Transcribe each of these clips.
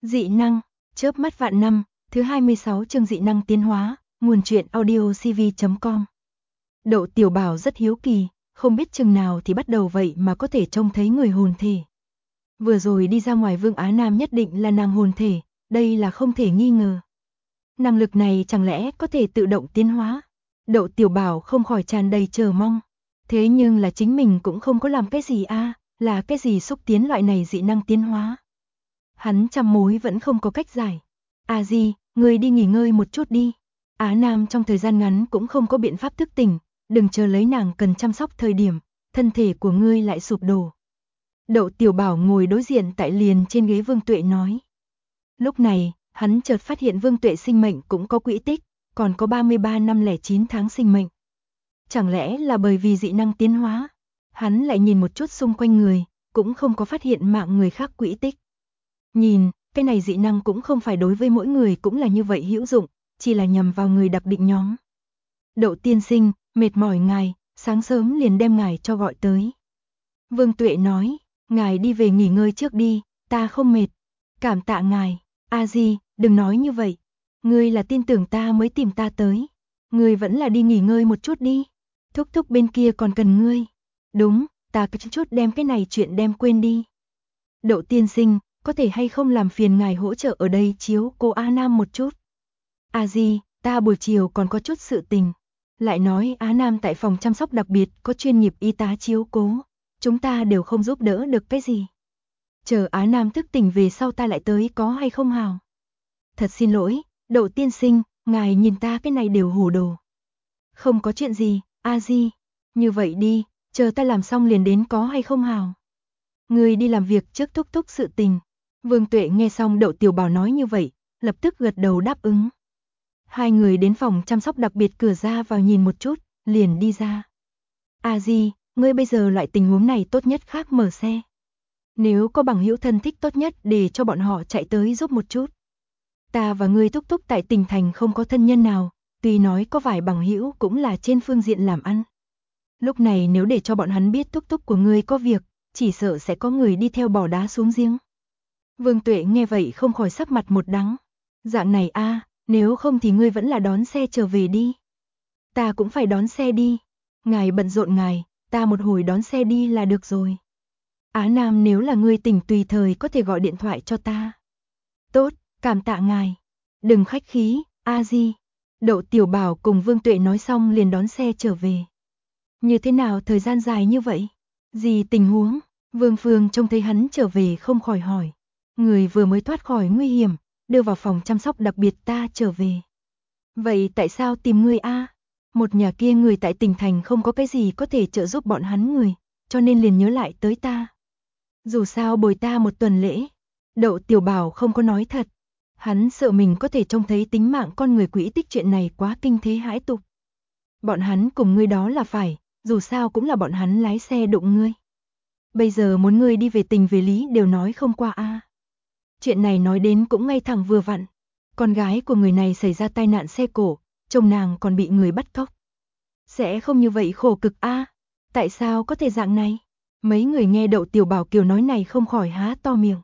Dị năng, chớp mắt vạn năm, thứ 26 chương dị năng tiến hóa, nguồn truyện audio cv.com. Đậu Tiểu Bảo rất hiếu kỳ, không biết chừng nào thì bắt đầu vậy mà có thể trông thấy người hồn thể. Vừa rồi đi ra ngoài Vương Á Nam nhất định là nàng hồn thể, đây là không thể nghi ngờ. Năng lực này chẳng lẽ có thể tự động tiến hóa? Đậu Tiểu Bảo không khỏi tràn đầy chờ mong. Thế nhưng là chính mình cũng không có làm cái gì là cái gì xúc tiến loại này dị năng tiến hóa. Hắn trăm mối vẫn không có cách giải. Di, ngươi đi nghỉ ngơi một chút đi. Á Nam trong thời gian ngắn cũng không có biện pháp thức tỉnh, đừng chờ lấy nàng cần chăm sóc thời điểm, thân thể của ngươi lại sụp đổ. Đậu Tiểu Bảo ngồi đối diện tại liền trên ghế Vương Tuệ nói. Lúc này, hắn chợt phát hiện Vương Tuệ sinh mệnh cũng có quỹ tích, còn có 33 năm 09 tháng sinh mệnh. Chẳng lẽ là bởi vì dị năng tiến hóa? Hắn lại nhìn một chút xung quanh người, cũng không có phát hiện mạng người khác quỹ tích. Nhìn, cái này dị năng cũng không phải đối với mỗi người cũng là như vậy hữu dụng, chỉ là nhằm vào người đặc định nhóm. Đậu tiên sinh, mệt mỏi ngài, sáng sớm liền đem ngài cho gọi tới. Vương Tuệ nói, ngài đi về nghỉ ngơi trước đi, ta không mệt. Cảm tạ ngài, Di, đừng nói như vậy. Ngươi là tin tưởng ta mới tìm ta tới. Ngươi vẫn là đi nghỉ ngơi một chút đi. Thúc thúc bên kia còn cần ngươi. Đúng, ta cứ chút đem cái này chuyện đem quên đi. Đậu tiên sinh, có thể hay không làm phiền ngài hỗ trợ ở đây chiếu cô Á Nam một chút. Di, ta buổi chiều còn có chút sự tình. Lại nói Á Nam tại phòng chăm sóc đặc biệt có chuyên nghiệp y tá chiếu cố. Chúng ta đều không giúp đỡ được cái gì. Chờ Á Nam thức tỉnh về sau ta lại tới có hay không hào. Thật xin lỗi, Đậu tiên sinh, ngài nhìn ta cái này đều hù đồ. Không có chuyện gì, Di. Như vậy đi, chờ ta làm xong liền đến có hay không hào. Người đi làm việc trước thúc thúc sự tình. Vương Tuệ nghe xong Đậu Tiểu Bảo nói như vậy, lập tức gật đầu đáp ứng. Hai người đến phòng chăm sóc đặc biệt cửa ra vào nhìn một chút, liền đi ra. Di, ngươi bây giờ loại tình huống này tốt nhất khác mở xe. Nếu có bằng hữu thân thích tốt nhất để cho bọn họ chạy tới giúp một chút. Ta và ngươi thúc thúc tại tỉnh thành không có thân nhân nào, tuy nói có vài bằng hữu cũng là trên phương diện làm ăn. Lúc này nếu để cho bọn hắn biết thúc thúc của ngươi có việc, chỉ sợ sẽ có người đi theo bỏ đá xuống giếng. Vương Tuệ nghe vậy không khỏi sắc mặt một đắng. Dạng này nếu không thì ngươi vẫn là đón xe trở về đi. Ta cũng phải đón xe đi. Ngài bận rộn ngài, ta một hồi đón xe đi là được rồi. Á Nam nếu là ngươi tỉnh tùy thời có thể gọi điện thoại cho ta. Tốt, cảm tạ ngài. Đừng khách khí, Di. Đậu Tiểu Bảo cùng Vương Tuệ nói xong liền đón xe trở về. Như thế nào thời gian dài như vậy? Gì tình huống? Vương Phương trông thấy hắn trở về không khỏi hỏi. Người vừa mới thoát khỏi nguy hiểm, đưa vào phòng chăm sóc đặc biệt ta trở về. Vậy tại sao tìm ngươi Một nhà kia người tại tỉnh thành không có cái gì có thể trợ giúp bọn hắn người, cho nên liền nhớ lại tới ta. Dù sao bồi ta một tuần lễ. Đậu Tiểu Bảo không có nói thật. Hắn sợ mình có thể trông thấy tính mạng con người quỹ tích chuyện này quá kinh thế hãi tục. Bọn hắn cùng ngươi đó là phải, dù sao cũng là bọn hắn lái xe đụng ngươi. Bây giờ muốn ngươi đi về tình về lý đều nói không qua Chuyện này nói đến cũng ngay thẳng vừa vặn. Con gái của người này xảy ra tai nạn xe cổ, chồng nàng còn bị người bắt cóc. Sẽ không như vậy khổ cực Tại sao có thể dạng này? Mấy người nghe Đậu Tiểu Bảo kiểu nói này không khỏi há to miệng.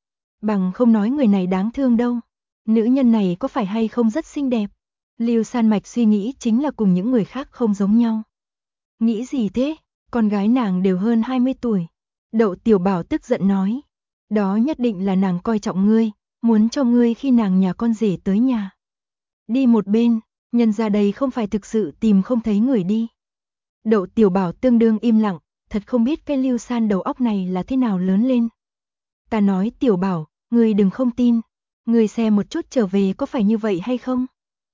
Bằng không nói người này đáng thương đâu. Nữ nhân này có phải hay không rất xinh đẹp? Lưu San Mạch suy nghĩ chính là cùng những người khác không giống nhau. Nghĩ gì thế? Con gái nàng đều hơn 20 tuổi. Đậu Tiểu Bảo tức giận nói. Đó nhất định là nàng coi trọng ngươi, muốn cho ngươi khi nàng nhà con rể tới nhà. Đi một bên, nhân ra đây không phải thực sự tìm không thấy người đi. Đậu Tiểu Bảo tương đương im lặng, thật không biết cái Lưu San đầu óc này là thế nào lớn lên. Ta nói Tiểu Bảo, ngươi đừng không tin. Ngươi xem một chút trở về có phải như vậy hay không?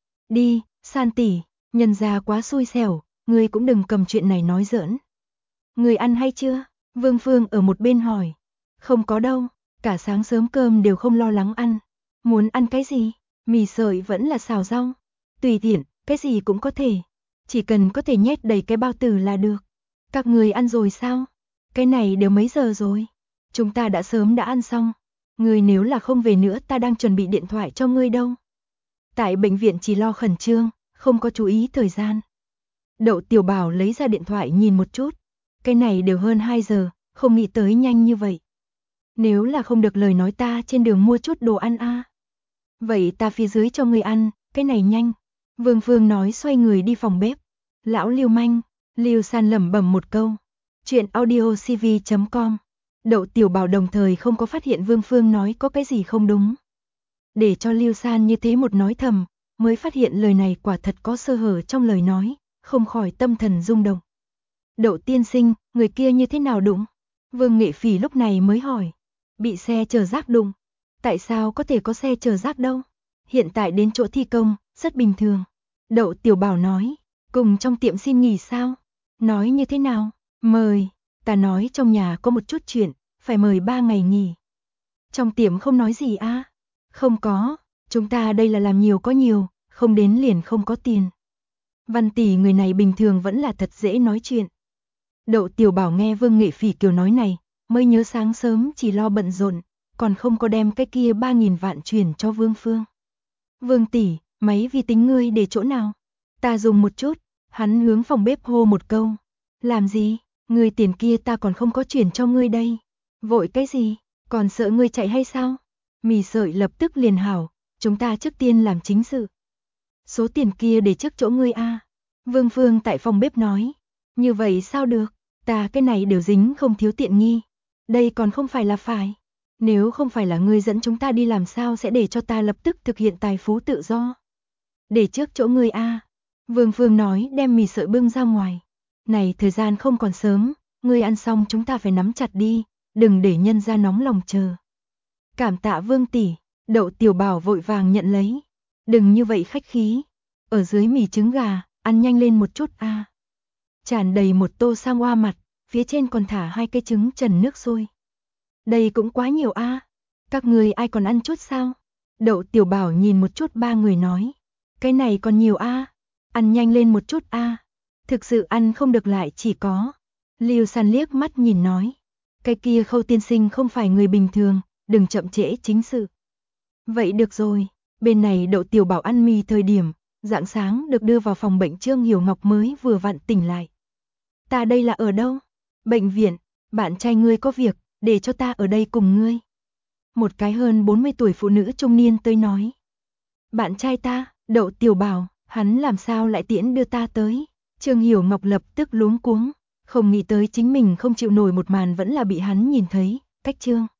Đi, San tỷ, nhân ra quá xui xẻo, ngươi cũng đừng cầm chuyện này nói giỡn. Ngươi ăn hay chưa? Vương Phương ở một bên hỏi. Không có đâu, cả sáng sớm cơm đều không lo lắng ăn. Muốn ăn cái gì? Mì sợi vẫn là xào rau. Tùy tiện, cái gì cũng có thể. Chỉ cần có thể nhét đầy cái bao tử là được. Các người ăn rồi sao? Cái này đều mấy giờ rồi? Chúng ta đã sớm đã ăn xong. Ngươi nếu là không về nữa ta đang chuẩn bị điện thoại cho ngươi đâu. Tại bệnh viện chỉ lo khẩn trương, không có chú ý thời gian. Đậu Tiểu Bảo lấy ra điện thoại nhìn một chút. Cái này đều hơn 2 giờ, không nghĩ tới nhanh như vậy. Nếu là không được lời nói ta trên đường mua chút đồ ăn a. Vậy ta phía dưới cho ngươi ăn, cái này nhanh. Vương Phương nói xoay người đi phòng bếp. Lão lưu manh, Lưu San lẩm bẩm một câu. Chuyện audiocv.com. Đậu Tiểu Bảo đồng thời không có phát hiện Vương Phương nói có cái gì không đúng. Để cho Lưu San như thế một nói thầm, mới phát hiện lời này quả thật có sơ hở trong lời nói, không khỏi tâm thần rung động. Đậu tiên sinh, người kia như thế nào đụng? Vương Nghệ Phỉ lúc này mới hỏi. Bị xe chở rác đụng. Tại sao có thể có xe chở rác đâu? Hiện tại đến chỗ thi công, rất bình thường. Đậu Tiểu Bảo nói. Cùng trong tiệm xin nghỉ sao? Nói như thế nào? Mời. Ta nói trong nhà có một chút chuyện, phải mời 3 ngày nghỉ. Trong tiệm không nói gì a? Không có, chúng ta đây là làm nhiều có nhiều, không đến liền không có tiền. Văn tỷ người này bình thường vẫn là thật dễ nói chuyện. Đậu Tiểu Bảo nghe Vương Nghệ Phỉ kiểu nói này, mới nhớ sáng sớm chỉ lo bận rộn, còn không có đem cái kia 3.000 vạn chuyển cho Vương Phương. Vương tỷ, máy vi tính ngươi để chỗ nào? Ta dùng một chút. Hắn hướng phòng bếp hô một câu. Làm gì? Ngươi tiền kia ta còn không có chuyển cho ngươi đây. Vội cái gì? Còn sợ ngươi chạy hay sao? Mì sợi lập tức liền hảo, chúng ta trước tiên làm chính sự. Số tiền kia để trước chỗ ngươi a. Vương Phương tại phòng bếp nói. Như vậy sao được? Ta cái này đều dính không thiếu tiện nghi. Đây còn không phải là phải. Nếu không phải là ngươi dẫn chúng ta đi làm sao sẽ để cho ta lập tức thực hiện tài phú tự do. Để trước chỗ ngươi a. Vương Phương nói đem mì sợi bưng ra ngoài. Này thời gian không còn sớm, ngươi ăn xong chúng ta phải nắm chặt đi, đừng để nhân ra nóng lòng chờ. Cảm tạ Vương tỷ, Đậu Tiểu Bảo vội vàng nhận lấy. Đừng như vậy khách khí. Ở dưới mì trứng gà, ăn nhanh lên một chút a. Tràn đầy một tô sang hoa mặt, phía trên còn thả 2 cái trứng trần nước sôi. Đây cũng quá nhiều a. Các người ai còn ăn chút sao? Đậu Tiểu Bảo nhìn một chút 3 người nói. Cái này còn nhiều a. Ăn nhanh lên một chút a. Thực sự ăn không được lại chỉ có. Lưu San liếc mắt nhìn nói. Cái kia Khâu tiên sinh không phải người bình thường, đừng chậm trễ chính sự. Vậy được rồi, bên này Đậu Tiểu Bảo ăn mì thời điểm, rạng sáng được đưa vào phòng bệnh Trương Hiểu Ngọc mới vừa vặn tỉnh lại. Ta đây là ở đâu? Bệnh viện, bạn trai ngươi có việc, để cho ta ở đây cùng ngươi. Một cái hơn 40 tuổi phụ nữ trung niên tới nói. Bạn trai ta, Đậu Tiểu Bảo, hắn làm sao lại tiễn đưa ta tới? Trương Hiểu Ngọc lập tức luống cuống, không nghĩ tới chính mình không chịu nổi một màn vẫn là bị hắn nhìn thấy, cách Trương